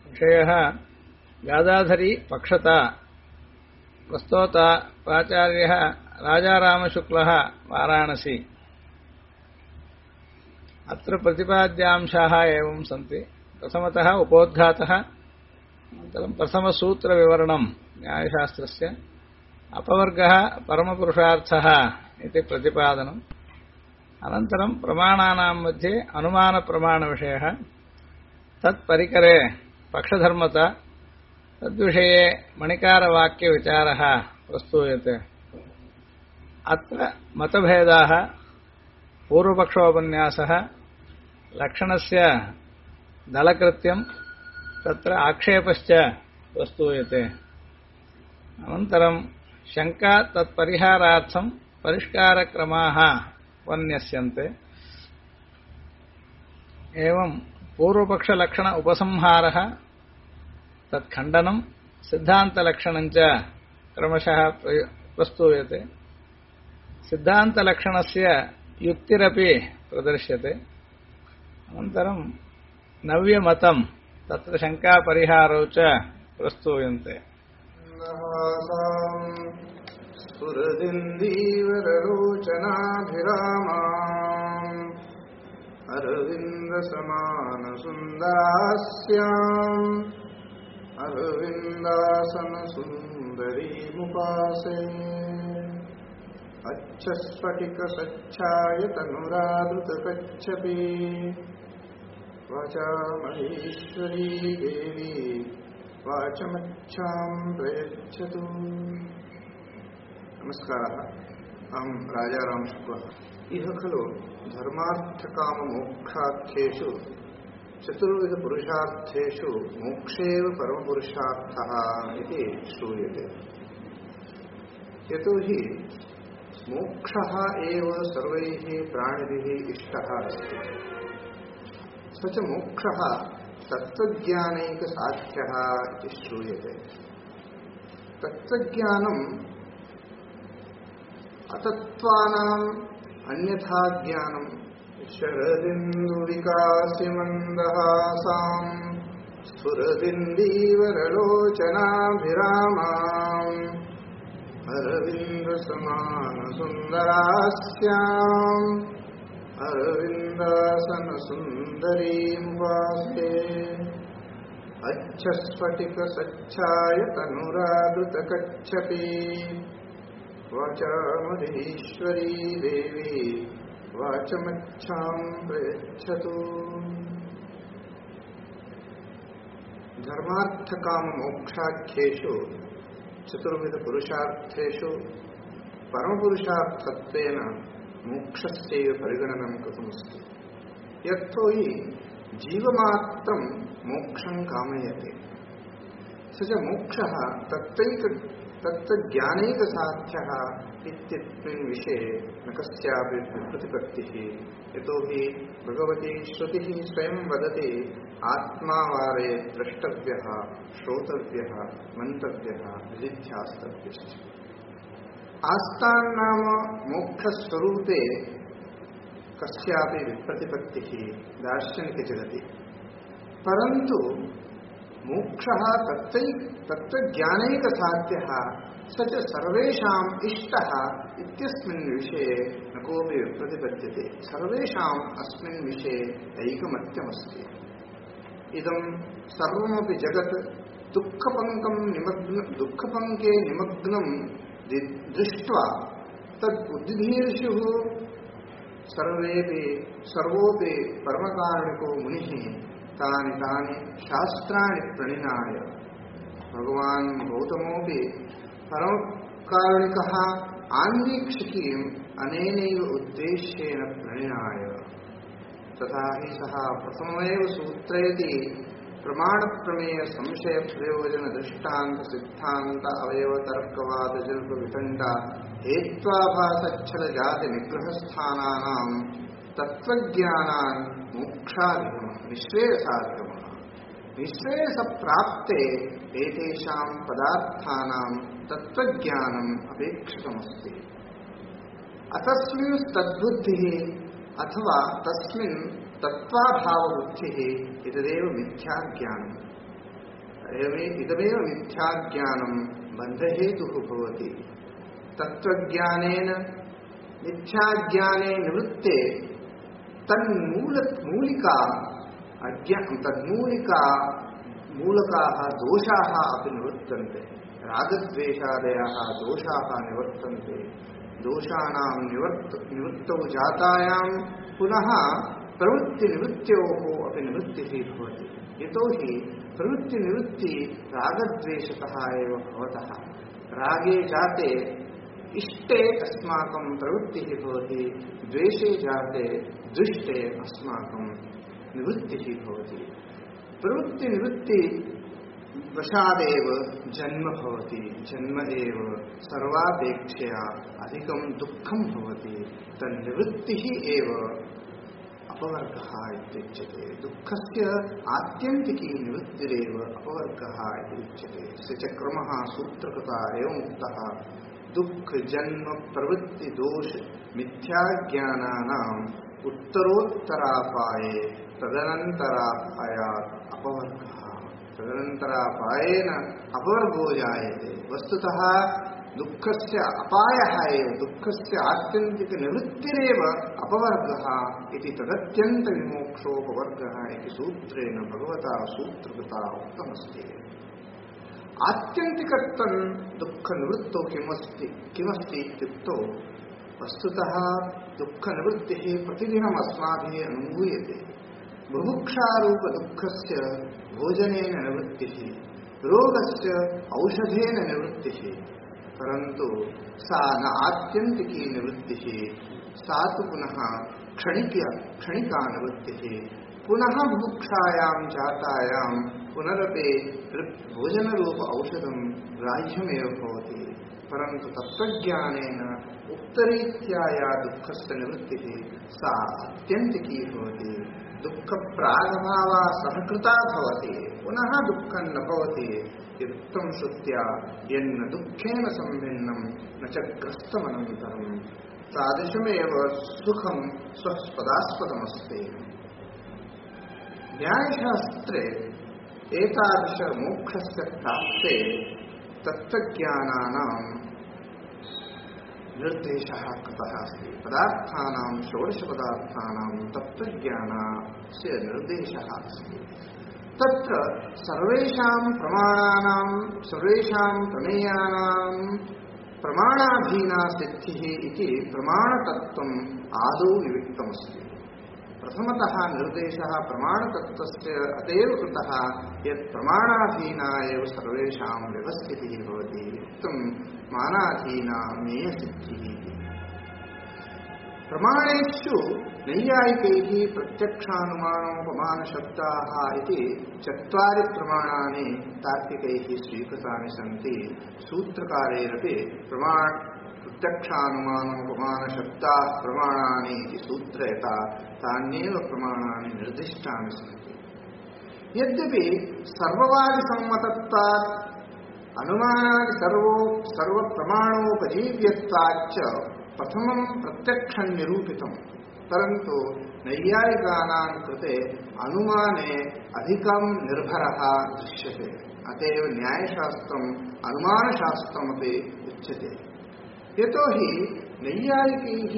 विषयः गादाधरी पक्षता प्रस्तोता प्राचार्यः राजारामशुक्लः वाराणसी। अत्र प्रतिपाद्यांशाः एवं सन्ति। प्रथमतः उपोद्घातः, अनन्तरं प्रथमसूत्रविवरणं न्यायशास्त्रस्य, अपवर्गः परमपुरुषार्थः इति प्रतिपादनम्, अनन्तरं प्रमाणानां मध्ये अनुमानप्रमाणविषयः, तत्परिकरे पक्षधर्मता, तद्विषये मणिकारवाक्यविचारः प्रस्तूयते। अत्र मतभेदाः, पूर्वपक्षोपन्यासः, लक्षणस्य दलकृत्यं, तत्र आक्षेपश्च प्रस्तूयते। अनन्तरं शङ्का तत्परिहारार्थं परिष्कारक्रमाः उपन्यस्यन्ते। एवं पूर्वपक्षलक्षण उपसंहारः, तत्खण्डनं, सिद्धान्तलक्षणञ्च क्रमशः प्रस्तूयते। सिद्धान्तलक्षणस्य युक्तिरपि प्रदर्श्यते। अनन्तरं नव्यमतं, तत्र शङ्कापरिहारौ च प्रस्तूयन्ते। स्फुरदिन्दीवरलोचनाभिरामाम् अरविन्दसमानसुन्दरास्याम् अरविन्दासनसुन्दरीमुपासे। अच्छस्फटिकसच्छायतनुरादृतकच्छपि वाचा महेश्वरी देवी वाचमच्छां प्रयच्छतु। नमस्कारः। अहं राजारामशुक्लः। इह खलु धर्मार्थकाममोक्षार्थेषु चतुर्विधपुरुषार्थेषु मोक्षेव परमपुरुषार्थः इति श्रूयते। यतो हि मोक्षः एव सर्वैः प्राणिभिः इष्टः अस्ति। स च मोक्षः तत्त्वज्ञानैकसाध्यः इति श्रूयते। तत्त्वज्ञानम् अतत्त्वानाम् अन्यथा ज्ञानम् शरदिन्दुविकासिमन्दहासाम् स्फुरदिन्दीवरलोचनाभिरामाम् अरविन्दसमानसुन्दरास्याम् अरविन्दासनसुन्दरीमुपासे। अच्छस्फटिकसच्छायतनुरादृतकच्छपि वाचा महेश्वरी देवी वाचमच्छां प्रयच्छतु। धर्मार्थकाममोक्षाख्येषु चतुर्विधपुरुषार्थेषु परमपुरुषार्थत्वेन मोक्षस्यैव परिगणनं कृतमस्ति। यतो हि जीवमात्रं मोक्षं कामयते। स च मोक्षः तत्त्वज्ञानैकसाध्यः इत्यस्मिन् विषये न कस्यापि प्रतिपत्तिः। यतो हि भगवती श्रुतिः स्वयं वदति आत्मावारे द्रष्टव्यः, श्रोतव्यः, मन्तव्यः, निधिध्यास्तव्यश्च। आस्तान्नाम मोक्षस्वरूपे कस्यापि विप्रतिपत्तिः दार्शनिकजगति। परन्तु मोक्षः तत्त्वज्ञानैकसाध्यः, स च सर्वेषाम् इष्टः इत्यस्मिन् विषये न कोऽपि विप्रतिपद्यते। सर्वेषाम् अस्मिन् विषये ऐकमत्यमस्ति। इदं सर्वमपि जगत् दुःखपङ्के निमग्नं दृष्ट्वा तद् उद्दीर्षुः सर्वोऽपि परमकारुणिको मुनिः तानि तानि शास्त्राणि प्रणिनाय। भगवान् गौतमोऽपि परमकारुणिकः आन्वीक्षिकीम् अनेनैव उद्देश्येन प्रणिनाय। तथा हि सः प्रथममेव सूत्रयति प्रमाणप्रमेय संशय प्रयोजन दृष्टान्त सिद्धान्त अवयवतर्कवाद जल्प वितण्डा हेत्वाभासच्छल जाति निग्रहस्थानानां तत्त्वज्ञानान् मोक्षाधिगमः निःश्रेयसाधिगमः। निःश्रेयसप्राप्ते एतेषां पदार्थानां तत्त्वज्ञानम् अपेक्षितमस्ति। अतस्मिन् तद्बुद्धिः अथवा तस्मिन् तत्त्वाभावबुद्धिः इतदेव मिथ्याज्ञानम्। इदमेव मिथ्याज्ञानं बन्धहेतुः भवति। तत्त्वज्ञानेन मिथ्याज्ञाने निवृत्ते मूलकाः दोषाः अपि निवर्तन्ते। रागद्वेषादयः दोषाः निवर्तन्ते। दोषाणां निवृत्तौ जातायां पुनः प्रवृत्तिनिवृत्त्योः अपि निवृत्तिः भवति। यतोहि प्रवृत्तिनिवृत्ति रागद्वेषतः एव भवतः। रागे जाते इष्टे अस्माकं प्रवृत्तिः भवति, द्वेषे जाते दृष्टे अस्माकं निवृत्तिः भवति। प्रवृत्तिनिवृत्ति वशादेव जन्म भवति। जन्म एव सर्वापेक्षया अधिकं दुःखं भवति। तन्निवृत्तिः एव अपवर्गः इत्युच्यते। दुःखस्य आत्यन्तिकी निवृत्तिरेव अपवर्गः इति उच्यते। स च क्रमः सूत्रकृता एवमुक्तः। दुःख जन्म प्रवृत्ति दोष मिथ्याज्ञानानाम् उत्तरोत्तरापाये तदनन्तरापायात् अपवर्गः। तदनन्तरापायेन अपवर्गो जायते। वस्तुतः दुःखस्य अपायः एव दुःखस्य आत्यन्तिक निवृत्तिरेव अपवर्गः इति तदत्यन्तविमोक्षोपवर्गः इति सूत्रेण भगवता सूत्रकृता उक्तमस्ति। आत्यन्तिकत्वं दुःखनिवृत्तौ किमस्ति इत्युक्तौ वस्तुतः दुःखनिवृत्तिः प्रतिदिनम् अस्माभिः अनुभूयते। बुभुक्षारूपदुःखस्य भोजनेन निवृत्तिः, रोगस्य औषधेन निवृत्तिः। परन्तु सा न आत्यन्तिकी निवृत्तिः, सा तु पुनः क्षणिका निवृत्तिः। पुनः बुभुक्षायां जातायां पुनरपि भोजनरूप औषधं ग्राह्यमेव भवति। परन्तु तत्त्वज्ञानेन उक्तरीत्या या दुःखस्य निवृत्तिः सा आत्यन्तिकी भवति। दुःखप्रागभावा सहकृता भवति, पुनः दुःखं न भवति। युक्तं श्रुत्या यन्न दुःखेन संभिन्नं न च ग्रस्तमनन्तरं तादृशमेव सुखं स्वस्पदास्पदमस्ति। न्यायशास्त्रे एतादृश मोक्षस्य प्राप्ते तत्त्वज्ञानानां निर्देशः कृतः अस्ति। पदार्थानां षोडशपदार्थानां तत्त्वज्ञानस्य निर्देशः अस्ति। तत्र सर्वेषां प्रमाणानां सर्वेषां प्रमेयानां प्रमाणाधीना सिद्धिः इति प्रमाणतत्त्वम् आदौ नियुक्तमस्ति। प्रथमतः निर्देशः प्रमाणतत्त्वस्य अतएव कृतः यत् प्रमाणाधीना एव सर्वेषां व्यवस्थितिः भवति। उक्तं मानाधीना मेयसिद्धिः। प्रमाणेषु नैयायिकैः प्रत्यक्षानुमानोपमानशब्दाः इति 4 प्रमाणानि तार्किकैः स्वीकृतानि सन्ति। सूत्रकारैरपि प्रत्यक्षानुमानोपमानशब्दाः प्रमाणानि इति सूत्रयता तान्येव प्रमाणानि निर्दिष्टानि सन्ति। यद्यपि सर्ववादिसम्मतत्वात् अनुमानादि सर्वप्रमाणोपजीव्यत्वाच्च प्रथमं प्रत्यक्षं निरूपितं, परन्तु नैयायिकानां कृते अनुमाने अधिकं निर्भरः दृश्यते। अतएव न्यायशास्त्रम् अनुमानशास्त्रमपि उच्यते। यतोहि नैयायिकैः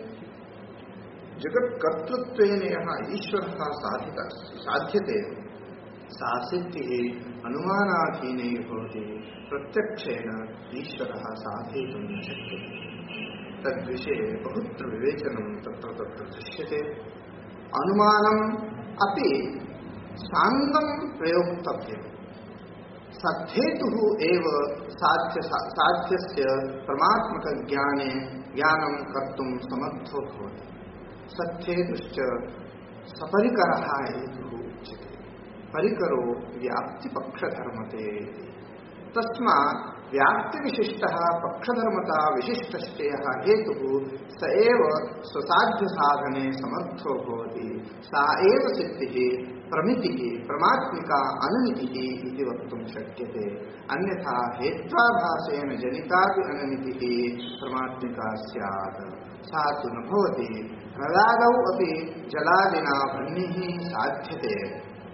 जगत्कर्तृत्वेन यः ईश्वरः साध्यते सा सिद्धिः अनुमानाधीने भवति। प्रत्यक्षेण ईश्वरः साधयितुं न शक्यते। तद्विषये बहुत्र विवेचनं तत्र दृश्यते। अनुमानम् अपि साङ्गं प्रयोक्तव्यम्। सद्धेतुः एव साध्यस्य परमात्मकज्ञाने ज्ञानं कर्तुं समर्थो भवति। सद्धेतुश्च सपरिकरः हेतुः उच्यते। परिकरो व्याप्तिपक्षधर्मते। तस्मात् व्याप्तिविशिष्टः पक्षधर्मता विशिष्टश्चेयः हेतुः स एव स्वसाध्यसाधने समर्थो भवति। सा एव सिद्धिः प्रमितिः प्रमात्मिका अनुमितिः इति वक्तुं शक्यते। अन्यथा हेत्वाभासेन जनितापि अनुमितिः प्रमात्मिका स्यात्, सा तु न भवति। हृदादौ अपि जलादिना वह्निः साध्यते,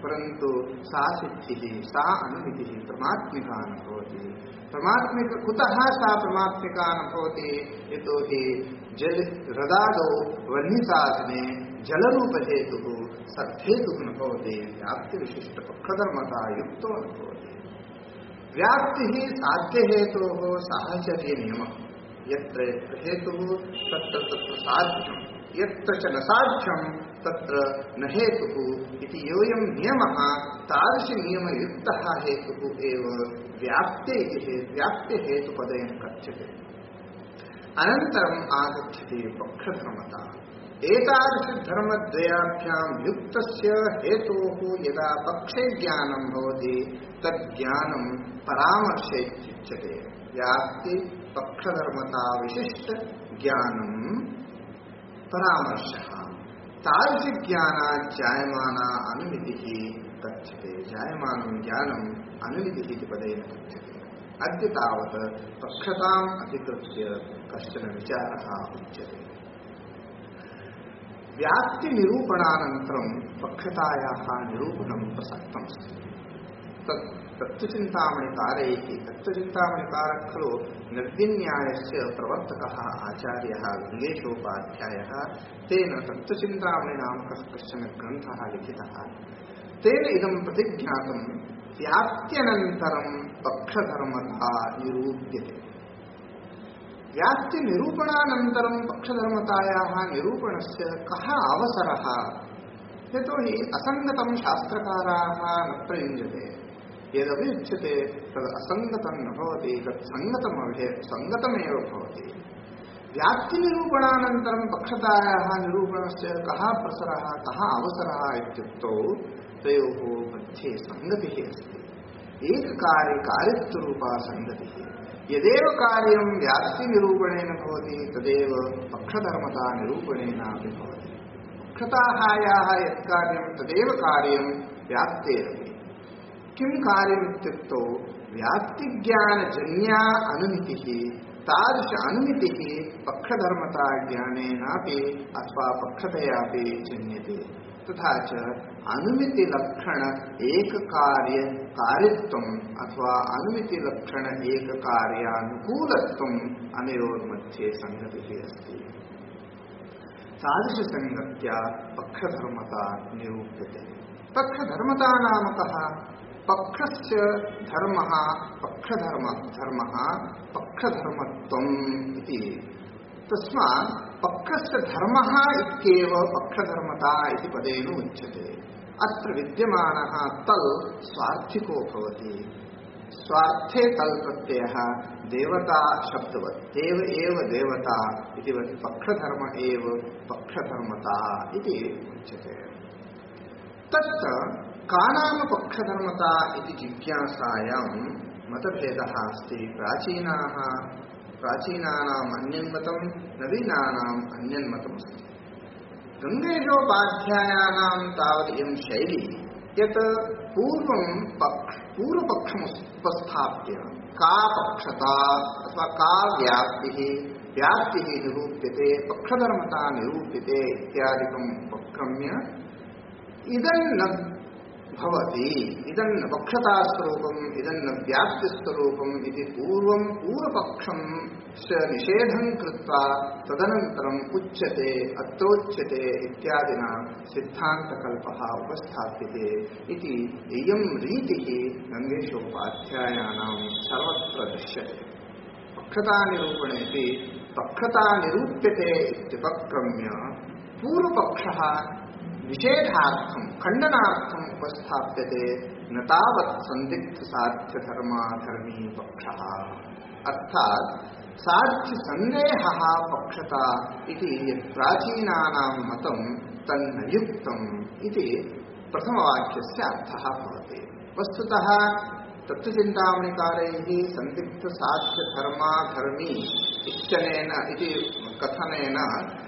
परन्तु सा सिद्धिः सा अनुमितिः परमात्मिका न भवति। परमात्मिक कुतः सा परमात्मिका न भवति? यतोहि जल हृदादौ वह्निसाधने जलरूपहेतुः सद्धेतुः न भवति, व्याप्तिविशिष्टपक्षधर्मता युक्तो न भवति। व्याप्तिः साध्यहेतोः साहचर्यनियमः, यत्र हेतुः तत्र तत्र साध्यं, यत्र च न साध्यं तत्र न हेतुः इति योऽयं नियमः तादृशनियमयुक्तः हेतुः एव व्याप्त्यहेतुपदेन कथ्यते। अनन्तरम् आगच्छति पक्षधर्मता। एतादृशधर्मद्वयाभ्यां युक्तस्य हेतोः यदा पक्षे ज्ञानं भवति तज्ज्ञानं परामर्शे इत्युच्यते। व्याप्ति पक्षधर्मता विशिष्ट ज्ञानं परामर्शः। तादृशज्ञानात् जायमाना अनुमितिः कथ्यते। जायमानं ज्ञानम् अनुमितिः इति पदेन कथ्यते। अद्य तावत् पक्षताम् अधिकृत्य कश्चन विचारः उच्यते। व्याप्तिनिरूपणानन्तरं पक्षतायाः निरूपणं प्रसक्तमस्ति। तत्त्वचिन्तामणिकारैः तत्त्वचिन्तामणिकारः खलु निर्विन्यायस्य प्रवर्तकः आचार्यः गङ्गेशोपाध्यायः। तेन तत्त्वचिन्तामणिनामकः कश्चन ग्रन्थः लिखितः। तेन इदं प्रतिज्ञातं व्याप्त्यनन्तरं पक्षधर्मता निरूप्यते। व्याप्तिनिरूपणानन्तरं पक्षधर्मतायाः निरूपणस्य कः अवसरः? यतोहि असङ्गतं शास्त्रकाराः न प्रयुञ्जते। यदपि उच्यते तद् असङ्गतं न भवति, तत् सङ्गतमेव भवति। व्याप्तिनिरूपणानन्तरं पक्षतायाः निरूपणस्य कः प्रसरः कः अवसरः इत्युक्तौ तयोः मध्ये सङ्गतिः अस्ति। एककार्यकारित्वरूपा सङ्गतिः। यदेव कार्यं व्याप्तिनिरूपणेन भवति तदेव पक्षधर्मता निरूपणेनापि भवति। पक्षतायाः यत्कार्यं तदेव कार्यं व्याप्तेरपि। किं कार्यमित्युक्तौ व्याप्तिज्ञानजन्या अनुमितिः। तादृश अनुमितिः पक्षधर्मता ज्ञानेनापि अथवा पक्षतयापि जन्यते। तथा च अनुमितिलक्षण एककार्यकारित्वम् अथवा अनुमितिलक्षण एककार्यानुकूलत्वम् अनयोर्मध्ये सङ्गतिः अस्ति। तादृशसङ्गत्या पक्षधर्मता निरूप्यते। पक्षधर्मता नाम कः? पक्षस्य धर्मः पक्षधर्मः पक्षधर्मत्वम् इति। तस्मात् पक्षस्य धर्मः इत्येव पक्षधर्मता इति पदेन उच्यते। अत्र विद्यमानः तल् स्वार्थिको भवति। स्वार्थे तल् प्रत्ययः देवता शब्दवत् देव एव देवता इति पक्षधर्म एव पक्षधर्मता इति उच्यते। तत्र का नाम पक्षधर्मता इति जिज्ञासायां मतभेदः अस्ति। प्राचीनानाम् अन्यन्मतं नवीनानाम् अन्यन्मतमस्ति। गङ्गेशोपाध्यायानां तावत् इयं शैली यत् पूर्वपक्षमुपस्थाप्य का पक्षता अथवा का व्याप्तिः निरूप्यते, पक्षधर्मता निरूप्यते इत्यादिकम् उपक्रम्य इदं न भवति, इदं न पक्षतास्वरूपम्, इदं न व्याप्तिस्वरूपम् इति पूर्वपक्षं निषेधं कृत्वा तदनन्तरम् उच्यते अत्रोच्यते इत्यादिना सिद्धान्तकल्पः उपस्थाप्यते इति इयं रीतिः गङ्गेशोपाध्यायानां सर्वत्र दृश्यते। पक्षतानिरूपणेऽपि पक्षता निरूप्यते इत्युपक्रम्य पूर्वपक्षः निषेधार्थं खण्डनार्थम् उपस्थाप्यते, न तावत् सन्दिग्धसाध्यधर्माधर्मी पक्षः। अर्थात् साध्यसन्देहः पक्षता इति यत् प्राचीनानां मतं तन्न युक्तम् इति प्रथमवाक्यस्य अर्थः भवति। वस्तुतः तत्त्वचिन्तामणिकारैः सन्दिग्धसाध्यधर्माधर्मी इत्यनेन इति कथनेन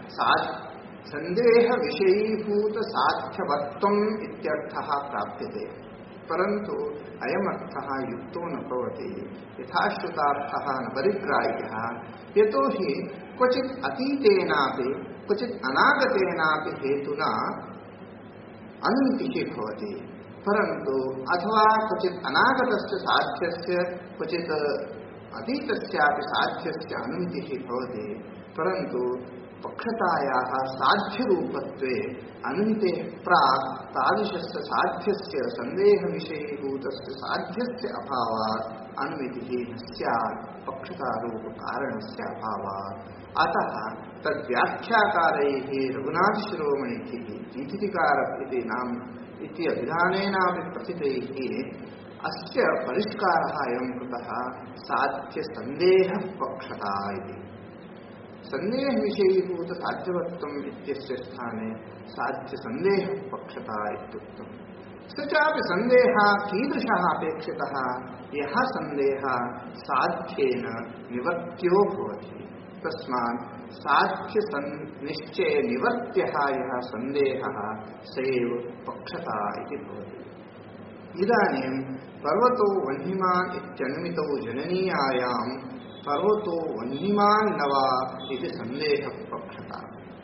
सन्देहविषयीभूतसाध्यवत्वम् इत्यर्थः प्राप्यते। परन्तु अयमर्थः युक्तो न भवति, यथाश्रुतार्थः न परिग्राह्यः। यतोहि क्वचित् अतीतेनापि क्वचित् अनागतेनापि हेतुना अनुमितिः भवति। परन्तु अथवा क्वचित् अनागतस्य साध्यस्य क्वचित् अतीतस्यापि साध्यस्य अनुमितिः भवति परन्तु पक्षतायाः साध्यरूपत्वे अनुमितेः प्राक् तादृशस्य साध्यस्य सन्देहविषयीभूतस्य साध्यस्य अभावात् अनुमितिः न स्यात् पक्षतारूपकारणस्य अभावात्। अतः तद्व्याख्याकारैः रघुनाथशिरोमणिः दीपितिकारः इति नाम इति अभिधानेनापि प्रथितैः अस्य परिष्कारः अयं कृतः साध्यसन्देहः पक्षता इति। सन्देहविषयीभूत साध्यवत्वम् इत्यस्य स्थाने साध्यसन्देहः पक्षता इत्युक्तम्। स चापि सन्देहः कीदृशः अपेक्षितः यः सन्देहः साध्येन निवर्त्यो भवति। तस्मात् साध्यनिश्चये निवर्त्यः यः सन्देहः स एव पक्षता इति भवति। इदानीं पर्वतो वह्निमान् इत्यनुमितौ जननीयायां पर्वतो वह्निमान् न वा इति सन्देहः पक्षता।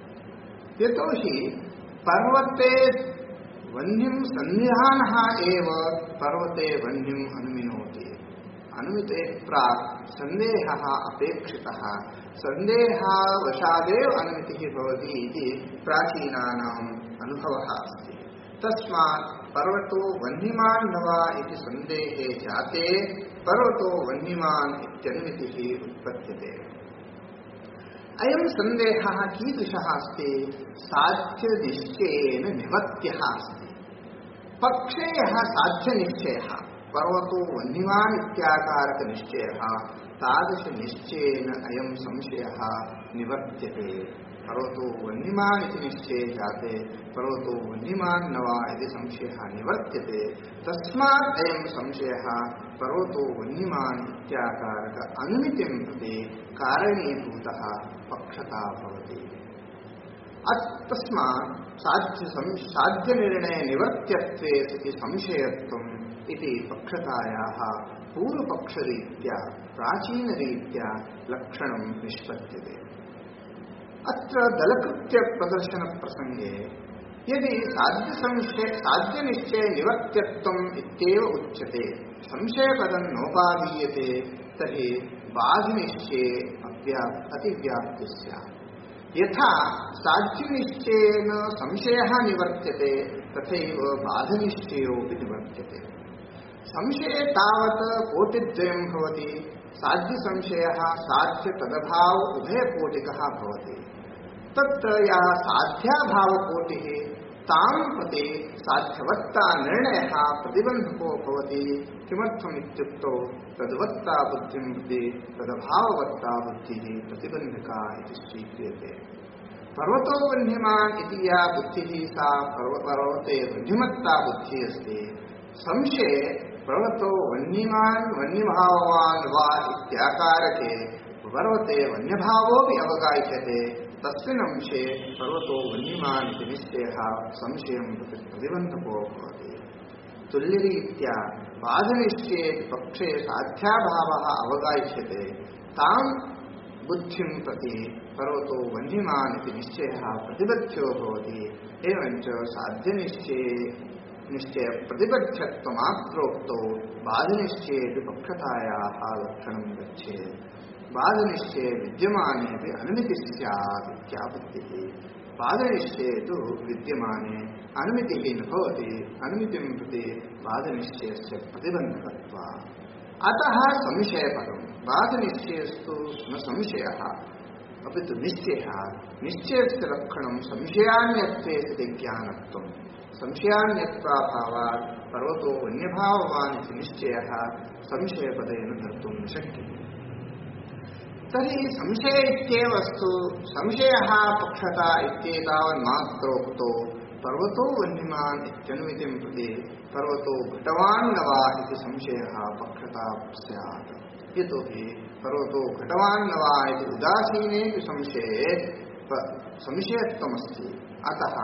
यतोहि पर्वते वह्निं सन्निधानः एव पर्वते वह्निम् अनुमिनोति। अनुमितेः प्राक् सन्देहः अपेक्षितः, सन्देहवशादेव अनुमितिः भवति इति प्राचीनानाम् अनुभवः अस्ति। तस्मात् पर्वतो वह्निमान् न वा इति सन्देहे जाते पर्वतो वह्निमान् इत्यनुमितिः उत्पद्यते। अयं सन्देहः कीदृशः अस्ति? साध्यनिश्चयेन निवर्त्यः अस्ति। पक्षे यः साध्यनिश्चयः पर्वतो वह्निमान् इत्याकारकनिश्चयः तादृशनिश्चयेन अयं संशयः निवर्त्यते। पर्वतो वह्निमान् इति निश्चये जाते पर्वतो वह्निमान् न वा इति संशयः निवर्त्यते। तस्मात् अयं संशयः पर्वतो वह्निमान् इत्याकारक अनुमितिं प्रति कारणीभूतः पक्षता भवति। तस्मात् साध्यनिर्णय निवर्त्यत्वे सति संशयत्वम् इति पक्षतायाः पूर्वपक्षरीत्या प्राचीनरीत्या लक्षणं निष्पद्यते। अत्र दलकृत्य प्रदर्शन प्रसंगे यदि साध्यनिश्चय निवर्त्यत्वम् इत्येव उच्यते संशयपदं नोपादीयते तर्हि बाधनिश्चये अतिव्याप्तिः स्यात्। यथा साध्यनिश्चयेन संशयः निवर्त्यते तथैव बाधनिश्चयोऽपि निवर्त्यते। संशये तावत् कोटिद्वयं भवति। साध्यसंशयः साध्य तदभाव उभयकोटिकः भवति। तत्र यः साध्याभावकोटिः तां प्रति साध्यवत्ता निर्णयः प्रतिबन्धको भवति। किमर्थम् इत्युक्तौ तद्वत्ता बुद्धिं प्रति तदभाववत्ता बुद्धिः प्रतिबन्धका इति स्वीक्रियते। पर्वतो वह्निमान् इति या बुद्धिः सा पर्वते वह्निमत्ता बुद्धिः अस्ति। संशये पर्वतो वह्निमान् वह्निभाववान् वा इत्याकारके पर्वते वन्यभावोऽपि अवगाह्यते। तस्मिन् अंशे पर्वतो वह्निमान् इति निश्चयः संशयं प्रतिबन्धको भवति। तुल्यरीत्या बाधनिश्चये पक्षे साध्याभावः अवगाह्यते। तां बुद्धिं प्रति पर्वतो वह्निमान् इति निश्चयः प्रतिबद्धो भवति। एवञ्च साध्यनिश्चय प्रतिबद्धत्वमात्रोक्तौ बाधनिश्चयेऽपि पक्षतायाः लक्षणं गच्छेत्। बाधनिश्चये विद्यमानेऽपि अनुमितिः स्यात् इत्यापत्तिः। बाधनिश्चये तु विद्यमाने अनुमितिः न भवति। अनुमितिं प्रति बाधनिश्चयस्य प्रतिबन्धकत्वात्। अतः संशयपदं बाधनिश्चयस्तु न संशयः अपि तु निश्चयः। निश्चयस्य लक्षणं संशयान्यत्वे सति ज्ञानत्वम्। संशयान्यत्वाभावात् पर्वतो वन्यभाववान् इति निश्चयः संशयपदेन धर्तुं न शक्यते। तर्हि संशय इत्येवस्तु संशयः पक्षता इत्येतावन्मात्रोक्तो पर्वतो वह्निमान् इत्यनुमितिं प्रति पर्वतो घटवान् न वा इति संशयः पक्षता स्यात्। यतोहि पर्वतो घटवान् न वा इति उदासीनेऽपि संशये संशयत्वमस्ति। अतः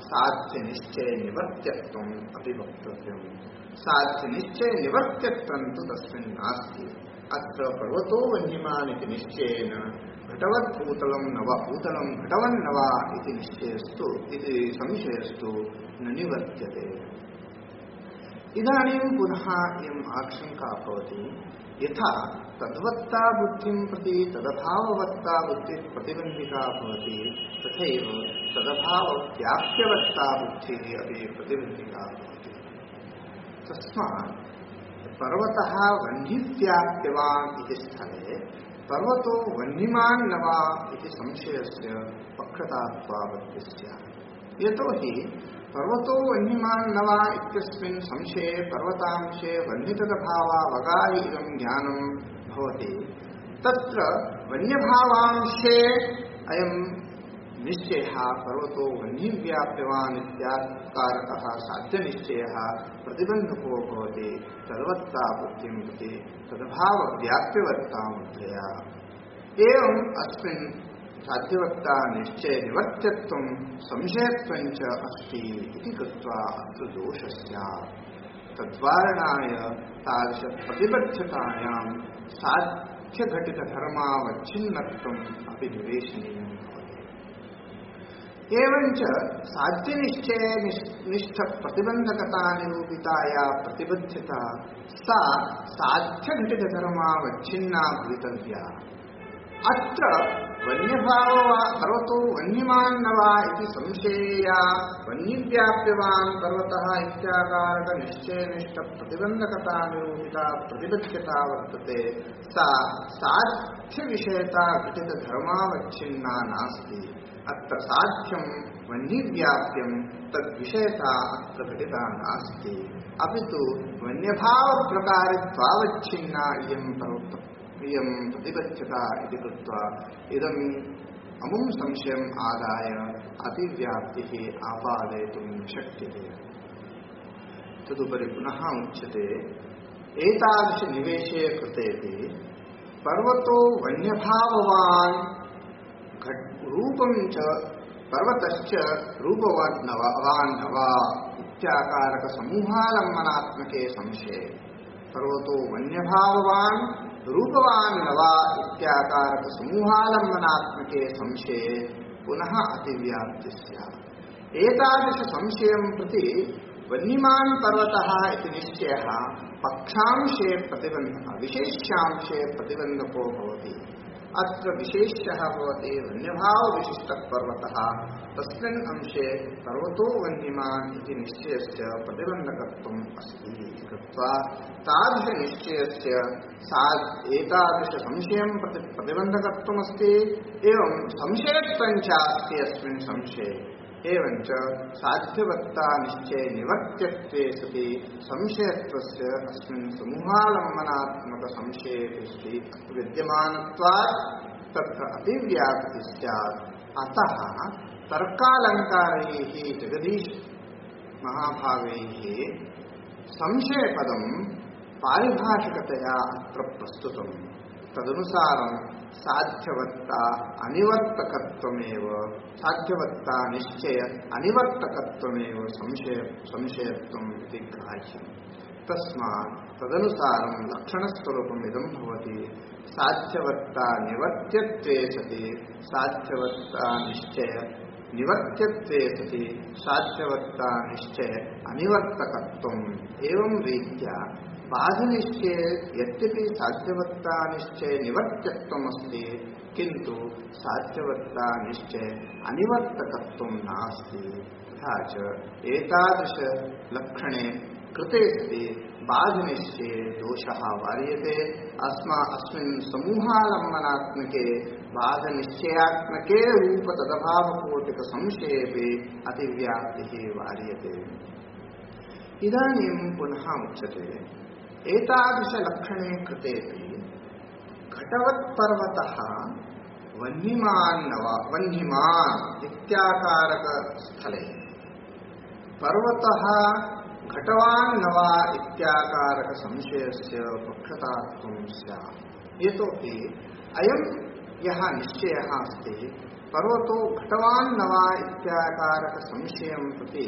साध्यनिश्चयनिवर्त्यत्वम् अपि वक्तव्यम्। साध्यनिश्चयनिवर्त्यत्वं तु तस्मिन् नास्ति। अत्र पर्वतो वह्निमान् इति निश्चयेन घटवद्भूतलं न वा भूतलं घटवन् न वा इति निश्चयस्तु इति संशयस्तु न निवर्त्यते। इदानीं पुनः इयम् आशंका भवति, यथा तद्वत्ता बुद्धिं प्रति तदभाववत्ता बुद्धिः प्रतिबन्धिता भवति, तथैव तदभावव्याप्यवत्ता बुद्धिः अपि प्रतिबन्धिता भवति। तस्मात् पर्वतः वह्निव्याप्यवान् इति स्थले पर्वतो वह्निमान् न वा इति संशयस्य पक्षतात्वावत्तिः स्यात्। यतोहि पर्वतो वह्निमान् न वा इत्यस्मिन् संशये पर्वतांशे वह्नितदभावावगाहि इदं ज्ञानं भवति। तत्र वन्यभावांशे अयं निश्चयः पर्वतो वह्निव्याप्यवान् इत्याकारकः साध्यनिश्चयः प्रतिबन्धको भवति तद्वत्ता बुद्धिं प्रति तदभावव्याप्यवत्तां मुद्रया। एवम् अस्मिन् साध्यवत्ता निश्चय निवर्त्यत्वं संशयत्वं च अस्ति इति कृत्वा अत्र दोषः स्यात्। तद्वारणाय तादृश प्रतिबद्धतायां साध्यघटितधर्मावच्छिन्नत्वम् अपि निवेशनीयं भवति। एवञ्च साध्यनिश्चये निष्ठप्रतिबन्धकता निरूपिताया प्रतिबद्धता सा साध्यघटितधर्मावच्छिन्ना भवितव्या। अत्र वन्यभावः पर्वतो वह्निमान् न वा इति संशयया वह्निव्याप्यवान् पर्वतः इत्याकारक निश्चयनिष्ठ प्रतिबन्धकता निरूपिता प्रतिबद्धता वर्तते, सा साध्यविषयता घटितधर्मावच्छिन्ना नास्ति। अत्र साध्यं वह्निव्याप्यं तद्विषयता अत्र घटिता नास्ति, अपितु वन्यभावप्रकारित्वावच्छिन्ना इयं प्रतिबद्धता इति कृत्वा इदम् अमुं संशयम् आदाय अतिव्याप्तिः आपादयितुं शक्यते। तदुपरि पुनः उच्यते, एतादृशनिवेशे कृतेपि पर्वतो वन्यभाववान् रूपं च पर्वतश्च रूपवान् न वा इत्याकारकसमूहालम्बनात्मके संशये पर्वतो वन्यभाववान् रूपवान् न वा इत्याकारक समूहालम्बनात्मके संशये पुनः अतिव्याप्तिः स्यात्। एतादृश संशयं प्रति वह्निमान् पर्वतः इति निश्चयः पक्षांशे प्रतिबन्धः विशेष्यांशे प्रतिबन्धको भवति। अत्र विशेष्यः भवति वन्यभावविशिष्टः पर्वतः, तस्मिन् अंशे पर्वतो वह्निमान् इति निश्चयस्य प्रतिबन्धकत्वम् अस्ति इति कृत्वा तादृशनिश्चयस्य एतादृशसंशयं प्रतिबन्धकत्वमस्ति, एवं संशयत्वं च अस्ति अस्मिन् संशये। एवञ्च साध्यवत्ता निश्चये निवर्त्यत्वे सति संशयत्वस्य अस्मिन् समूहालम्बनात्मक संशये विद्यमानत्वात् तत्र अतिव्याप्तिः स्यात्। अतः तर्कालङ्कारैः जगदीश महाभागैः संशयपदं पारिभाषिकतया अत्र प्रस्तुतम्। तदनुसारं साध्यवत्ता अनिवर्तकत्वमेव साध्यवत्ता निश्चय अनिवर्तकत्वमेव संशयत्वम् इति ग्राह्यम्। तस्मात् तदनुसारं लक्षणस्वरूपम् इदं भवति। साध्यवत्ता निवर्त्यत्वे सति साध्यवत्ता निश्चय निवर्त्यत्वे सति साध्यवत्ता निश्चय अनिवर्तकत्वम्। एवं रीत्या बाधनिश्चये यद्यपि साध्यवत्ता निश्चय निवर्त्यत्वमस्ति, किन्तु साध्यवत्ता निश्चय अनिवर्तकत्वं नास्ति। तथा च एतादृश लक्षणे कृते सति बाधनिश्चये दोषः वार्यते। अस्मिन् समूहालम्बनात्मके बाधनिश्चयात्मके रूपतदभावकोटिक संशयेपि अतिव्याप्तिः वार्यते। इदानीं पुनः उच्यते, एतादृशलक्षणे कृतेपि घटवत्पर्वतः वह्निमान् इत्याकारकस्थले पर्वतः घटवान् न वा इत्याकारकसंशयस्य पक्षतात्वं स्यात्। यतोहि अयं यः निश्चयः अस्ति पर्वतो घटवान् न वा इत्याकारकसंशयं प्रति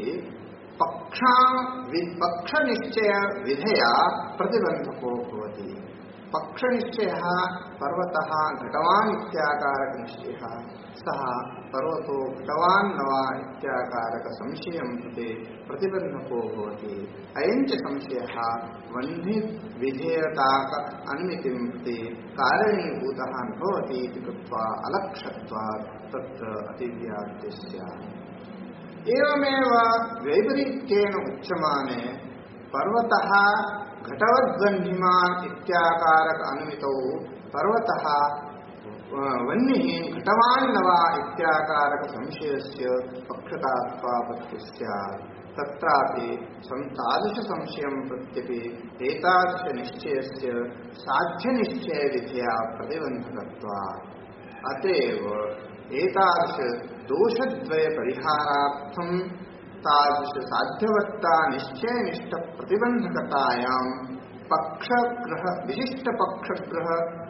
पक्षनिश्चय विधया प्रतिबन्धको भवति। पक्षनिश्चयः पर्वतः घटवान् इत्याकारकनिश्चयः, सः पर्वतो घटवान् न वा इत्याकारक संशयं प्रति प्रतिबन्धको भवति। अयञ्च संशयः वह्नि विधेयताक अन्वितिं प्रति कारणीभूतः न भवति इति कृत्वा अलक्ष्यत्वात् तत्र अतिव्याप्तिः स्यात्। एवमेव वैपरीत्येन उच्यमाने पर्वतः घटवद्वह्निमान् इत्याकारक अनुमितौ पर्वतः वह्निः घटवान् न वा इत्याकारक संशयस्य पक्षतात्वापत्तिः स्यात्। तत्रापि तादृश संशयं प्रत्यपि एतादृश निश्चयस्य साध्यनिश्चयविधया प्रतिबन्धकत्वात्। अतएव एतादृश दोषद्वय परिहारार्थं तादृश साध्यवत्ता निश्चयनिष्ठ प्रतिबन्धकतायां पक्षग्रह विशिष्ट पक्षग्रह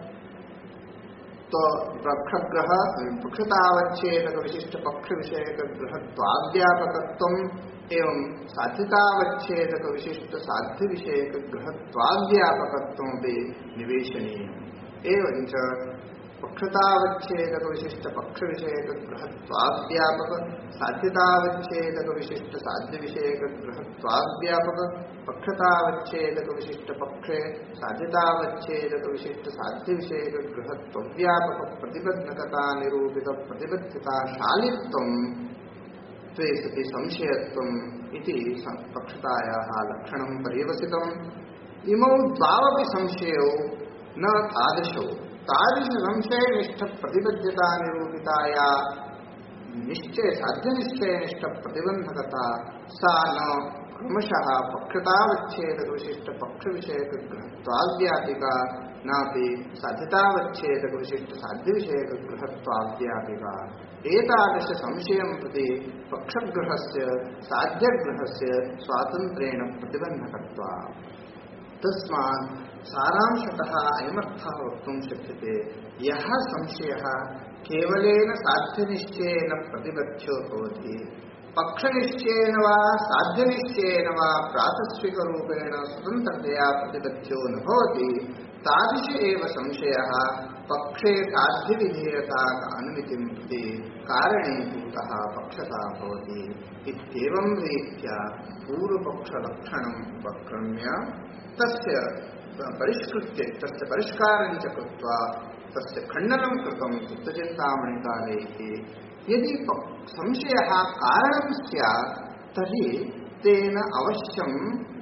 तो पक्षग्रह पक्षतावच्छेदक विशिष्ट पक्ष विषयक ग्रहत्वाव्यापकत्वम् एवं साध्यतावच्छेदक विशिष्ट साध्य विषयक ग्रहत्वाव्यापकत्वमपि निवेशनीयम्। एवञ्च पक्षतावच्छेदक विशिष्ट पक्ष विषयक ग्रहत्वाव्यापक साध्यतावच्छेदक विशिष्ट साध्य विषयक ग्रहत्वाव्यापक पक्षतावच्छेदक विशिष्ट पक्षे साध्यतावच्छेदक विशिष्ट साध्य विषयक ग्रहत्वव्यापक प्रतिबद्धकता निरूपित प्रतिबद्धता शालित्वं त्वे सति संशयत्वम् इति पक्षतायाः लक्षणं पर्यवसितम्। इमौ द्वावपि संशयौ न तादृशौ तादृश संशय निष्ठ प्रतिबद्धता निरूपिताया निश्चय साध्य निश्चय निष्ठ प्रतिबंधकता सा न क्रमशः पक्षतावच्छेदक विशिष्ट पक्ष विषयक ग्रहत्वाव्यापिका नापि साध्यतावच्छेदक विशिष्ट साध्य विषयक ग्रहत्वाव्यापिका। एतादृश संशयं प्रति पक्षग्रहस्य साध्यग्रहस्य स्वातन्त्र्येण प्रतिबन्धकत्वात्। तस्मात् सारांशतः अयमर्थः वक्तुं शक्यते यः संशयः केवलेन साध्यनिश्चयेन प्रतिबद्धो भवति पक्षनिश्चयेन वा साध्यनिश्चयेन वा प्रातिस्विकरूपेण स्वतन्त्रतया प्रतिबद्धो न भवति तादृश एव संशयः पक्षे साध्यविधेयता अनुमितिं प्रति कारणीभूतः पक्षता भवति। इत्येवं रीत्या पूर्वपक्षलक्षणम् उपक्रम्य तस्य परिष्कृत्य तस्य परिष्कारं च कृत्वा तस्य खण्डनं कृतं चित्तचिन्तामणिकाले। यदि संशयः कारणं स्यात् तर्हि तेन अवश्यं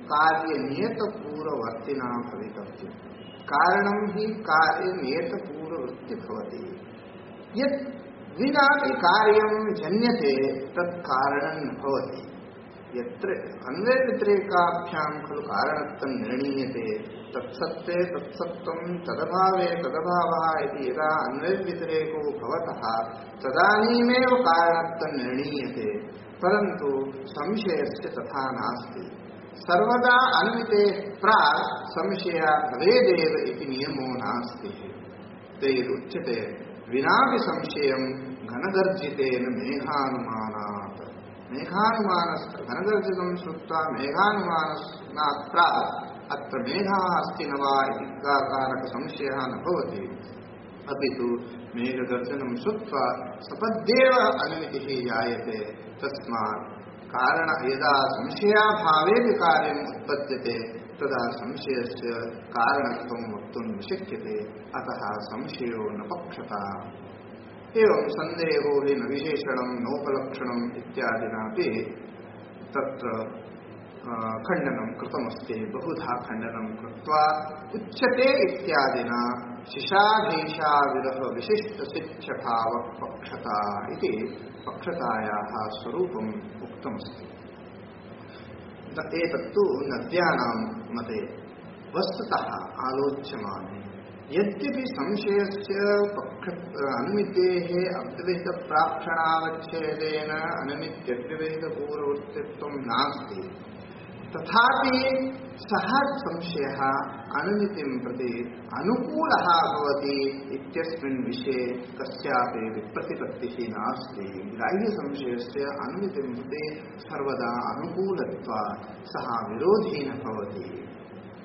कार्यनियतपूर्ववर्तिना भवितव्यम्। कारणं हि कार्यनियतपूर्ववृत्ति भवति। यत् विनापि कार्यं जन्यते तत् कारणं न भवति। यत्र अन्वयव्यतिरेकाभ्यां खलु कारणत्वं निर्णीयते तत्सत्त्वे तत्सत्त्वं तदभावे तदभावः इति यदा अन्वयव्यतिरेको भवतः तदानीमेव कारणत्वं निर्णीयते। परन्तु संशयस्य तथा नास्ति। सर्वदा अनुमितेः प्राक् संशयः भवेदेव इति नियमो नास्ति। तैरुच्यते विनापि संशयं घनगर्जितेन मेघानुमानात्। घनगर्जितं श्रुत्वा मेघानुमानात् प्राक् अत्र मेघः अस्ति न वा इति कारकसंशयः न भवति। अपि तु मेघगर्जनं श्रुत्वा सपद्येव अनुमितिः जायते। तस्मात् कारण यदा संशयाभावेपि कार्यम् उत्पद्यते तदा संशयस्य कारणत्वं वक्तुं न शक्यते। अतः संशयो न पक्षता। एवं संदेहो हि न विशेषणं नोपलक्षणम् इत्यादिनापि तत्र खण्डनं कृतमस्ति। बहुधा खण्डनं कृत्वा उच्यते इत्यादिना शिशाधीशाविरह विशिष्टसिद्धभाव पक्षता इति पक्षतायाः स्वरूपम् उक्तमस्ति। एतत्तु नद्यानां मते वस्तुतः आलोच्यमाने। यद्यपि संशयस्य अनुमितेः अव्यवहितप्राक्षणावच्छेदेन अनुमित्यव्यवहितपूर्ववृत्तित्वं नास्ति तथापि सः संशयः अनुमितिं प्रति अनुकूलः भवति इत्यस्मिन् विषये कस्यापि विप्रतिपत्तिः नास्ति। ग्राह्यसंशयस्य अनुमितिं प्रति सर्वदा अनुकूलत्वात् सः विरोधी न भवति।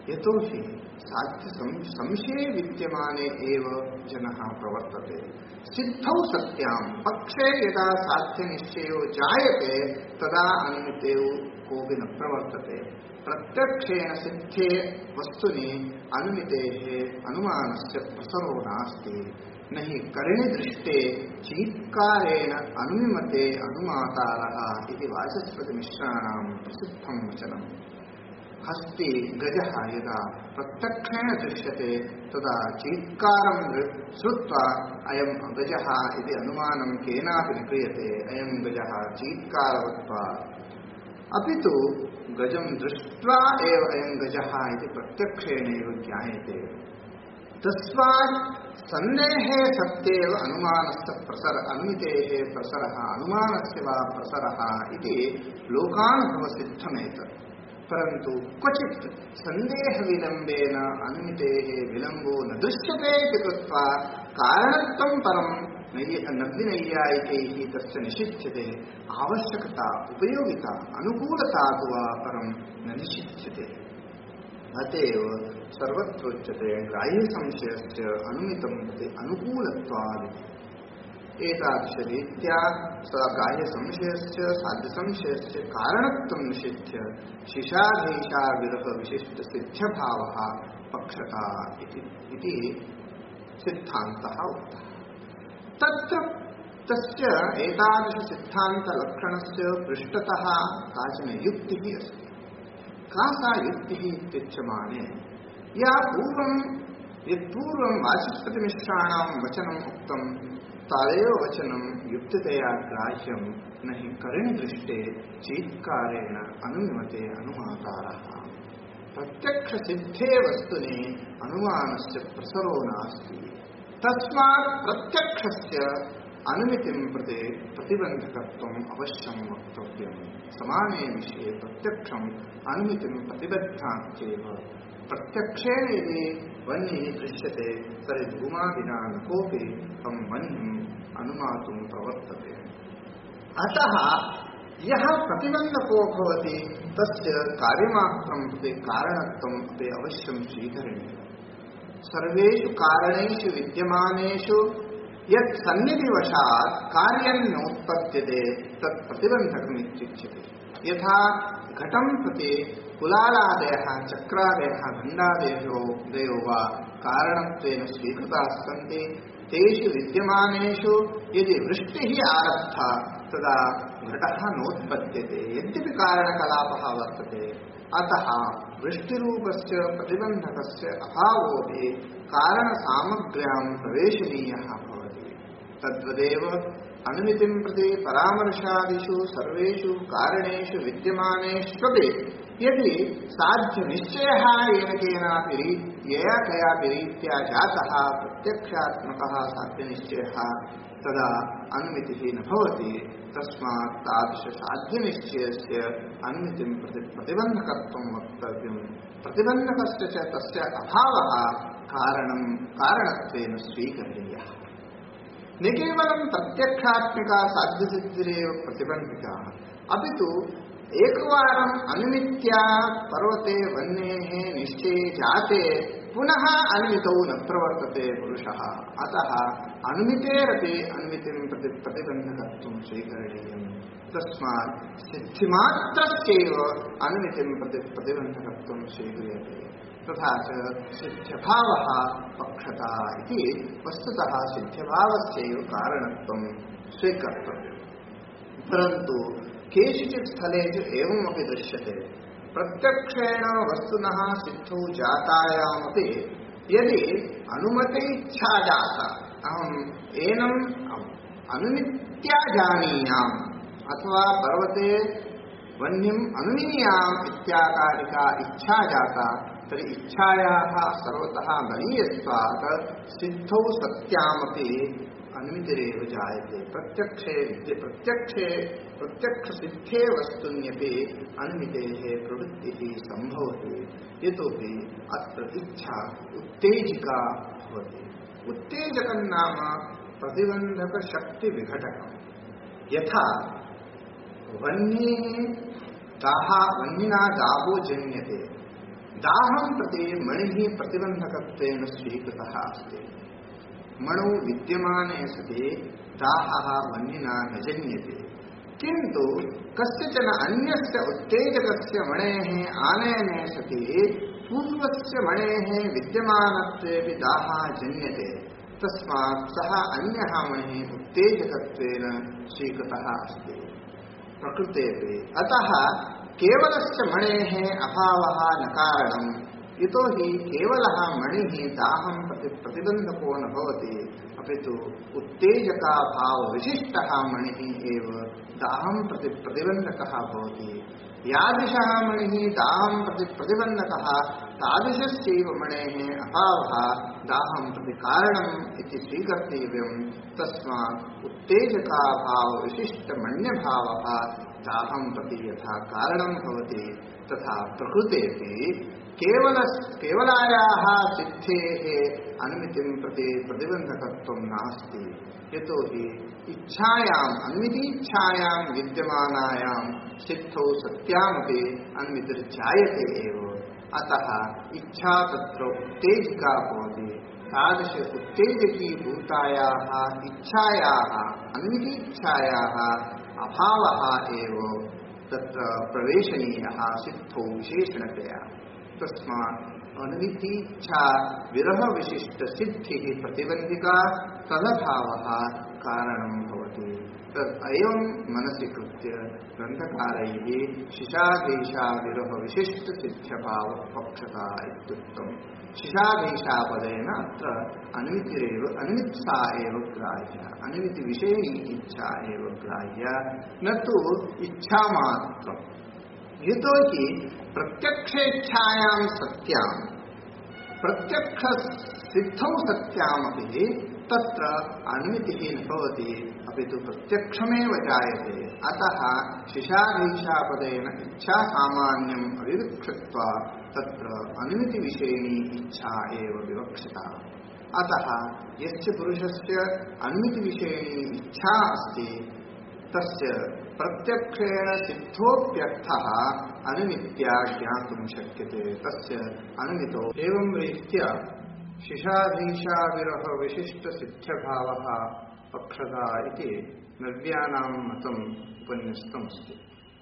यतोहि संशये विद्यमाने एव जनः प्रवर्तते। सिद्धौ सत्यां पक्षे यदा साध्यनिश्चयो जायते तदा अनुमितेव कोऽपि न प्रवर्तते। प्रत्यक्षेण सिद्धे वस्तुनि अनुमितेः अनुमानस्य प्रसरो नास्ति। न हि करणिदृष्टे चीत्कारेण अनुमिमते अनुमातारः इति वाचस्पतिमिश्राणां प्रसिद्धं वचनम्। हस्ति गजः यदा प्रत्यक्षेण दृश्यते तदा चीत्कारं श्रुत्वा अयं गजः इति अनुमानं केनापि न क्रियते। अयं गजः चीत्कारवत्वात्। अपि तु गजं दृष्ट्वा एव अयं गजः इति प्रत्यक्षेणैव ज्ञायते। तस्मात् सन्देहे सत्येव अनुमानस्य अनुमितेः प्रसरः अनुमानस्य वा प्रसरः इति लोकानुभवसिद्धमेतत्। परन्तु क्वचित् सन्देहविलम्बेन अनुमितेः विलम्बो न दृश्यते इति कृत्वा कारणत्वं परं नव्यनैयायिकैः तस्य निषिध्यते। आवश्यकता उपयोगिता अनुकूलता तु वा परं न निषिध्यते। अतएव सर्वत्रोच्यते ग्राह्यसंशयस्य अनुमितं प्रति अनुकूलत्वात्। एतादृशरीत्या ग्राह्यसंशयस्य साध्यसंशयस्य कारणत्वं निषिध्य शिशाधीशाविरहविशिष्टसिद्ध्यभावः पक्षता इति सिद्धान्तः उक्तः। तत्र तस्य एतादृशसिद्धान्तलक्षणस्य पृष्ठतः काचन युक्तिः अस्ति। का सा युक्तिः इत्युच्यमाने या यत्पूर्वं वाचस्पतिमिश्राणां वचनम् उक्तं तदेव वचनं युक्तितया ग्राह्यं न हि करणिदृष्टे चीत्कारेण अनुमिमते अनुमातारः। प्रत्यक्षसिद्धे वस्तुनि अनुमानस्य प्रसरो नास्ति। तस्मात् प्रत्यक्षस्य अनुमितिं प्रति प्रतिबन्धकत्वम् अवश्यं वक्तव्यम्। समाने विषये प्रत्यक्षम् अनुमितिं प्रतिबद्धात्येव। प्रत्यक्षेण यदि वह्निः दृश्यते तर्हि धूमादिना न कोऽपि तं वह्निम् अनुमातुं प्रवर्तते। अतः यः प्रतिबन्धको भवति तस्य कार्यमात्रं प्रति कारणत्वम् अपि अवश्यं स्वीकरणीयम्। सर्वेषु कारणेषु विद्यमानेषु यत् सन्निधिवशात् कार्यं नोत्पद्यते तत् प्रतिबन्धकमित्युच्यते। यथा घटं प्रति कुलालादयः चक्रादयः गण्डादयो वा कारणत्वेन स्वीकृताः सन्ति। तेषु विद्यमानेषु यदि वृष्टिः आरब्धा तदा घटः नोत्पद्यते यद्यपि कारणकलापः वर्तते। अतः वृष्टिरूपस्य प्रतिबन्धकस्य अभावोऽपि कारणसामग्र्यां प्रवेशनीयः भवति। तद्वदेव अनुमितिं प्रति परामर्शादिषु सर्वेषु कारणेषु विद्यमानेष्वपि यदि साध्यनिश्चयः येन केनापि कयापि रीत्या जातः प्रत्यक्षात्मकः साध्यनिश्चयः तदा अनुमितिः न भवति। तस्मात् तादृशसाध्यनिश्चयस्य अनुमितिं प्रति प्रतिबन्धकत्वं वक्तव्यम्। प्रतिबन्धकस्य च तस्य अभावः कारणत्वेन स्वीकरणीयः। न केवलं प्रत्यक्षात्मिका साध्यसिद्धिरेव प्रतिबन्धिका अपि तु एकवारम् अनुमित्या पर्वते वह्नेः निश्चये जाते पुनः अनुमितौ न प्रवर्तते पुरुषः। अतः अनुमितेरपि अनुमितिं प्रति प्रतिबन्धकत्वं स्वीकरणीयम्। तस्मात् सिद्धिमात्रस्यैव अनुमितिं प्रति प्रतिबन्धकत्वं स्वीक्रियते। तथा च सिद्ध्यभावः पक्षता इति वस्तुतः सिद्ध्यभावस्यैव कारणत्वं स्वीकर्तव्यम्। परन्तु केषुचित् स्थलेषु एवमपि दृश्यते। प्रत्यक्षेण वस्तुनः सिद्धौ जातायामपि यदि अनुमते इच्छा जाता अहम् एनम् अनुमित्या जानीयाम् अथवा पर्वते वह्निम् अनुमीयाम् इत्याकारिका इच्छा जाता तर्हि इच्छायाः सर्वतः बलीयत्वात् सिद्धौ सत्यामपि अनुमितिरेव जायते। प्रत्यक्षसिद्धे वस्तुन्यपि अनुमितेः प्रवृत्तिः सम्भवति। यतोहि अत्र इच्छा उत्तेजिका भवति। उत्तेजकं नाम प्रतिबन्धकशक्तिविघटकम्। यथा वह्निना दाहो जन्यते दाहं प्रति मणिः प्रतिबन्धकत्वेन स्वीकृतः अस्ति। मणौ विद्यमाने सति दाहः वह्निना न जन्यते, किन्तु कस्यचन अन्यस्य उत्तेजकस्य मणेः आनयने सति पूर्वस्य मणेः विद्यमानत्वेपि दाहः जन्यते। तस्मात् सः अन्यः मणिः उत्तेजकत्वेन स्वीकृतः अस्ति प्रकृतेपि। अतः केवलस्य मणेः अभावः न कारणम्, यतो हि केवलः मणिः दाहं प्रति प्रतिबन्धको न भवति, अपि तु उत्तेजकाभावविशिष्टः मणिः एव दाहं प्रति प्रतिबन्धकः भवति। यादृशः मणिः दाहं प्रति प्रतिबन्धकः तादृशस्यैव मणेः अभावः दाहं प्रति कारणम् इति स्वीकर्तव्यम्। तस्मात् उत्तेजकाभावविशिष्टमन्यभावः दाहं प्रति यथा कारणं भवति तथा प्रकृतेपि केवलायाः सिद्धेः अनुमितिं प्रति प्रतिबन्धकत्वं नास्ति, यतो हि इच्छायाम् अन्वितीच्छायां विद्यमानायां सिद्धौ सत्यामपि अन्वितिर्जायते एव। अतः इच्छा तत्र उत्तेजिका भवति। तादृश उत्तेजकीभूतायाः इच्छायाः अन्वितीच्छायाः अभावः एव तत्र प्रवेशनीयः सिद्धौ विशेषणतया। तस्मात् अन्वितीच्छा विरह विशिष्ट सिद्धिः प्रतिबन्धिका तदभावः कारणं भवति। तदेवं मनसि कृत्य ग्रन्थकारैः शिशादेशा विरह विशिष्ट सिद्ध्यभाव पक्षता इत्युक्तम्। शिशादेशापदेन अत्र अन्वितिरेव अन्वित्सा एव ग्राह्या, अन्विति विषयिणी इच्छा एव ग्राह्या, न तु इच्छा मात्रम्। यतो हि प्रत्यक्षेच्छायां सत्यां प्रत्यक्ष सिद्धौ सत्यामपि तत्र अन्वितिः न भवति, अपि तु प्रत्यक्षमेव जायते। अतः शिशाधीशापदेन इच्छा सामान्यम् अविवक्षित्वा तत्र अन्वितिविषयिणी इच्छा एव विवक्षिता। अतः यस्य पुरुषस्य अन्वितिविषयिणी इच्छा अस्ति तस्य प्रत्यक्षेण सिद्धोऽप्यर्थः अनुमित्या ज्ञातुं शक्यते। तस्य अनुमितो एवं रीत्या शिशाधीशा विरह विशिष्ट सिद्ध्यभावः पक्षता इति नव्यानां मतम् उपन्यस्तमस्ति।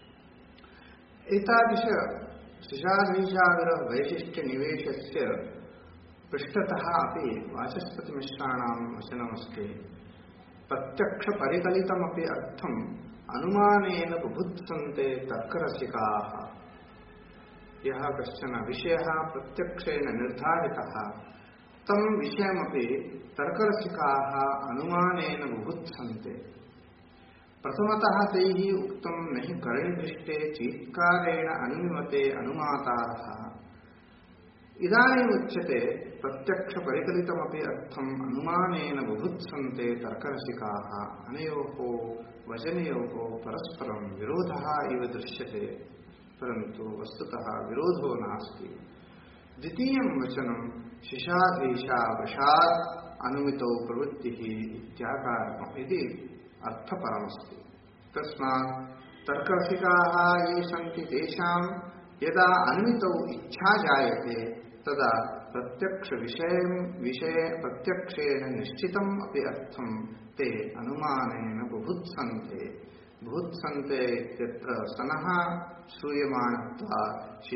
एतादृश शिशाधीशा विरह वैशिष्ट्य निवेशस्य पृष्ठतः अपि वाचस्पतिमिश्राणां वचनमस्ति। प्रत्यक्ष परिकलितमपि अर्थम् अनुमानेन बुभुत्सन्ते तर्करसिकाः। यः कश्चन विषयः प्रत्यक्षेण निर्धारितः तं विषयमपि तर्करसिकाः अनुमानेन बुभुत्सन्ते। प्रथमतः तैः उक्तं न हि कर्णिदृष्टे चीत्कारेण अनुमिमते अनुमातारः। इदानीम् उच्यते प्रत्यक्ष परिकलितमपि अर्थम् अनुमानेन बुभुत्सन्ते तर्करसिकाः। अनयोः वचनयोः परस्परं विरोधः इव दृश्यते, परन्तु वस्तुतः विरोधो नास्ति। द्वितीयं वचनं शिशाधीशावशात् अनुमितौ प्रवृत्तिः इत्याकारकम् इति अर्थपरमस्ति। तस्मात् तर्करसिकाः ये सन्ति तेषां यदा अनुमितौ इच्छा जायते तदा प्रत्यक्षेण निश्चितम् अपि अर्थं ते अनुमानेन बुभुत्सन्ते। बुभुत्सन्ते इत्यत्र सनः श्रूयमाणत्वात्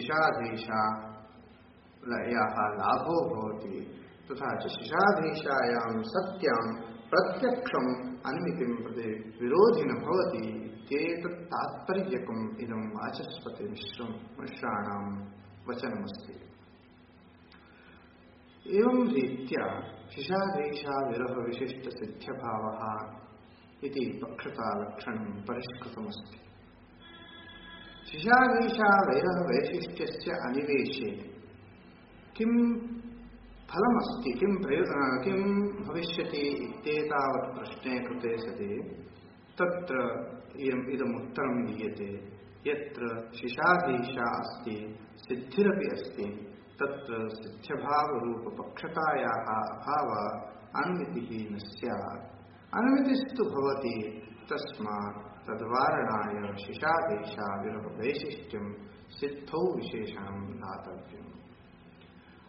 शिशाधीशायाः लाभो भवति। तथा च शिशाधीशायां सत्यां प्रत्यक्षम् अन्वितिं प्रति विरोधि न भवति इत्येतत् तात्पर्यकम् इदं वाचस्पतिमिश्राणां वचनमस्ति। एवं रीत्या शिशाधीशा विरह विशिष्ट सिद्ध्यभावः इति पक्षतालक्षणं परिष्कृतमस्ति। शिशाधीशा विरह वैशिष्ट्यस्य अनिवेशे किं फलमस्ति, किं भविष्यति इत्येतावत् प्रश्ने कृते सति तत्र इदम् उत्तरं दीयते। यत्र शिशाधीशा अस्ति सिद्धिरपि अस्ति तत्र सिद्ध्यभावरूपपक्षतायाः अभाव अनुमितिः न स्यात्। अनुमितिस्तु भवति, तस्मात् तद्वारणाय शिशाधीशा विरह वैशिष्ट्यं सिद्धौ विशेषणं दातव्यम्।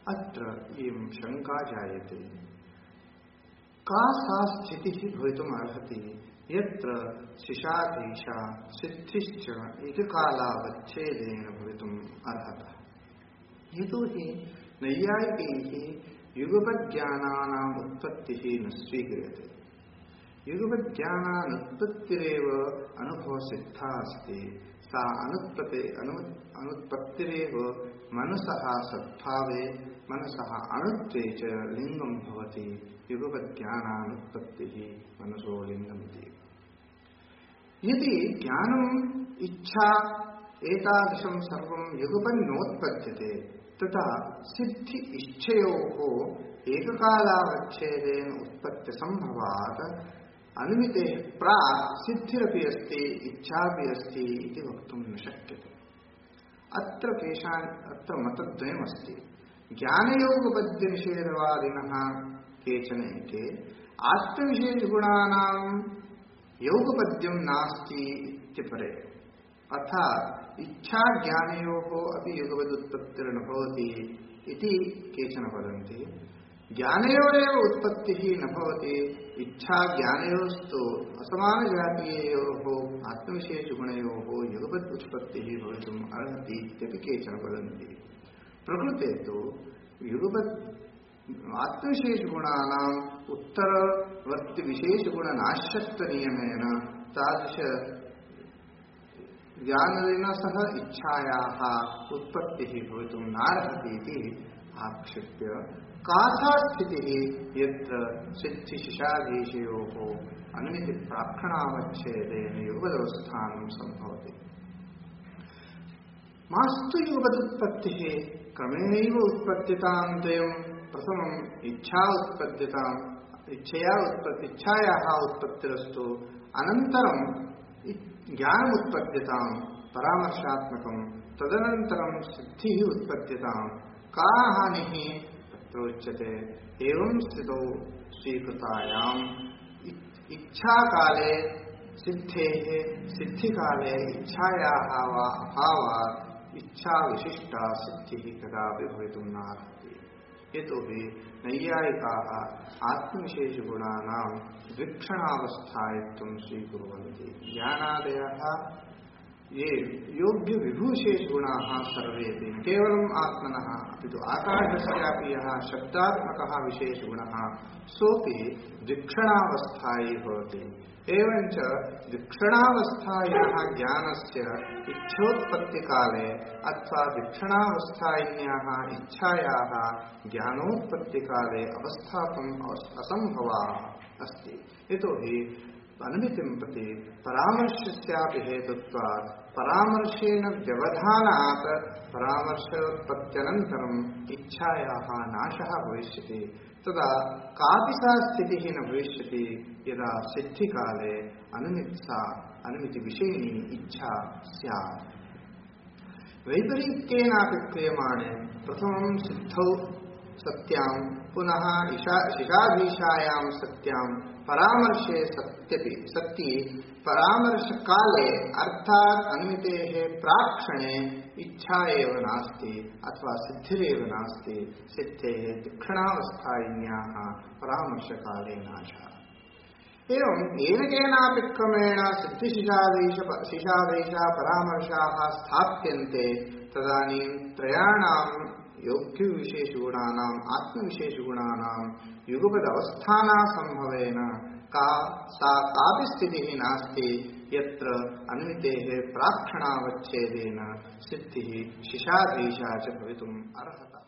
अत्र इयं शंका जायते का सा स्थितिः भवितुम् अर्हति यत्र शिशाधीशा सिद्धिश्च एककालावच्छेदेन भवितुम् अर्हतः। यतोहि नैयायिकैः युगपज्ञानानाम् उत्पत्तिः न स्वीक्रियते। युगपज्ञानानुत्पत्तिरेव अनुभवसिद्धा अस्ति। सा अनुत्पत्तिरेव मनसः सद्भावे मनसः अणुत्वे च लिंगं भवति। युगपज्ञानानुत्पत्तिः मनसो लिंगमिति। यदि ज्ञानम् इच्छा एतादृशं सर्वं युगपन्नोत्पद्यते तथा सिद्धि इच्छयोः एककालावच्छेदेन उत्पत्तिसम्भवात् अनुमितेः प्राक् सिद्धिरपि अस्ति इच्छापि अस्ति इति वक्तुं न शक्यते। अत्र मतद्वयमस्ति। ज्ञानयोगपद्यनिषेधवादिनः केचन एके आत्मविशेषगुणानां योगपद्यं नास्ति इत्यपरे, अर्थात् इच्छा ज्ञानयोः अपि युगपदुत्पत्तिर्न भवति इति केचन वदन्ति। ज्ञानयोरेव उत्पत्तिः न भवति, इच्छा ज्ञानयोस्तु असमानजातीययोः आत्मविशेषगुणयोः युगपद् उत्पत्तिः भवितुम् अर्हति इत्यपि केचन वदन्ति। प्रकृते तु युगपद् आत्मविशेषगुणानाम् उत्तरवर्तिविशेषगुणनाश्यत्वनियमेन तादृश ज्ञानेन सह इच्छायाः उत्पत्तिः भवितुम् नार्हति इति आक्षिप्य का सा स्थितिः यत्र सिद्धिशिशाधीशयोः अनुमितिप्राक्षणावच्छेदेन युगपदवस्थानं सम्भवति। मास्तु युगपदुत्पत्तिः क्रमेणैव उत्पत्तितां द्वयं प्रथमम् इच्छायाः उत्पत्तिरस्तु अनन्तरं ज्ञानमुत्पद्यतां परामर्शात्मकं तदनन्तरं सिद्धिः उत्पद्यतां का हानिः तत्रोच्यते। एवं स्थितौ स्वीकृतायाम् इच्छाकाले सिद्धेः सिद्धिकाले इच्छायाः वा अभावात् इच्छा विशिष्टा सिद्धिः कदापि भवितुं नार्हति। यतोहि नैयायिकाः आत्मविशेषगुणानां विक्षणावस्थायत्वं स्वीकुर्वन्ति। ज्ञानादयः ये योग्यविभूषेषगुणाः सर्वेपि न केवलम् आत्मनः अपि तु आकाशस्यापि यः शब्दात्मकः विशेषगुणः सोऽपि विक्षणावस्थायी भवति। एवञ्च विक्षणावस्थायाः ज्ञानस्य इच्छोत्पत्तिकाले अथवा विक्षणावस्थायिन्याः इच्छायाः ज्ञानोत्पत्तिकाले अवस्थापनम् असम्भवः अस्ति। यतोहि अनुमितिं प्रति परामर्शस्यापि हेतुत्वात् परामर्शेन व्यवधानात् परामर्शोत्पत्त्यनन्तरम् इच्छायाः नाशः भविष्यति। तदा कापि सा स्थितिः न भविष्यति यदा सिद्धिकाले अनुमितिविषयिणी इच्छा स्यात्। वैपरीत्येनापि क्रियमाणे प्रथमं सिद्धौ सत्यां पुनः शिशाधीशायां सत्यां परामर्शे सत्ये परामर्शकाले अर्थात् अनुमितेः प्राक्षणे इच्छा एव नास्ति अथवा सिद्धिरेव नास्ति। सिद्धेः तीक्ष्णावस्थायिन्याः परामर्शकाले नाशः। एवं येन केनापि क्रमेण सिद्धिशिशाधीशा परामर्शाः स्थाप्यन्ते तदानीं त्रयाणां योग्यविशेषगुणानाम् आत्मविशेषगुणानां युगपदवस्थाना संभवेन कापि स्थितिः नास्ति यत्र अनुमितेः प्राक्षणावच्छेदेन सिद्धिः शिशाधीशा च भवितुम् अर्हता।